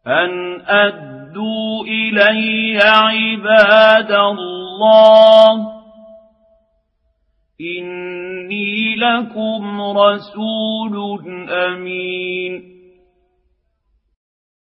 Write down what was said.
أن أدوا إلي عباد الله إني لكم رسول أمين